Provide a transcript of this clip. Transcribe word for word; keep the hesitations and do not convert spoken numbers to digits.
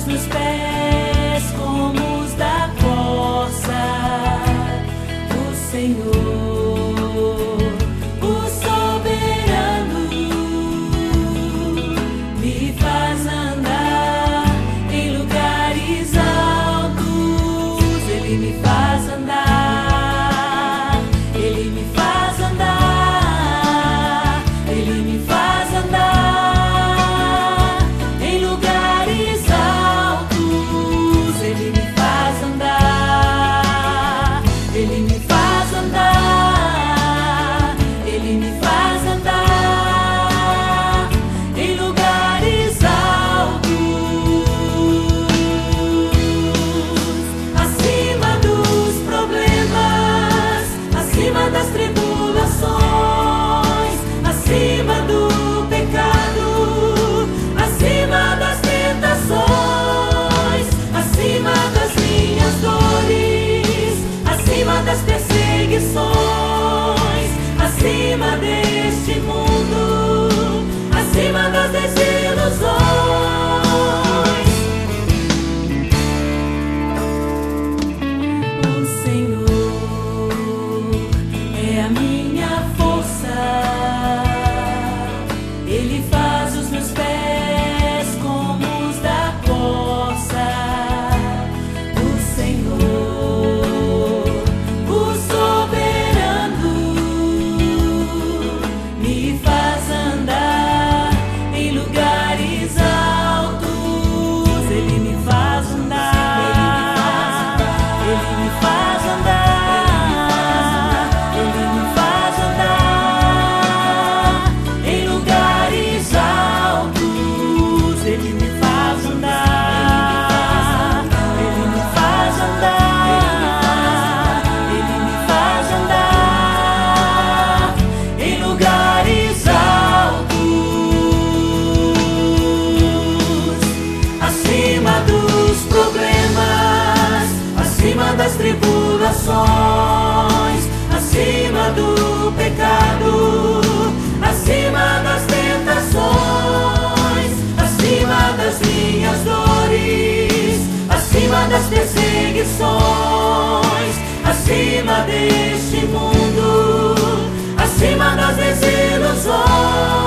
meus pés como os da corça. O Senhor, o soberano, me faz andar em lugares altos. Ele me faz andar, Ele me faz andar, Ele me faz andar em lugares altos. Ele me faz andar, Ele me faz andar, Ele me faz andar em lugares altos, acima dos problemas, acima das tribulações, acima do pecado, acima das tentações, acima das minhas dores, acima das perseguições, acima deste mundo, acima das desilusões. O Senhor é a minha força, Ele faz os meus pés como os da corça. O Senhor, o soberano, me faz andar em lugares altos. Ele me faz andar, Ele me faz andar, Ele me faz andar em lugares altos. Ele me faz andar, Ele me faz andar, Ele me faz andar em lugares altos, acima dos problemas, acima das tribulações, acima do pecado, acima das tentações, acima das minhas dores, acima das perseguições, acima deste mundo, acima das desilusões.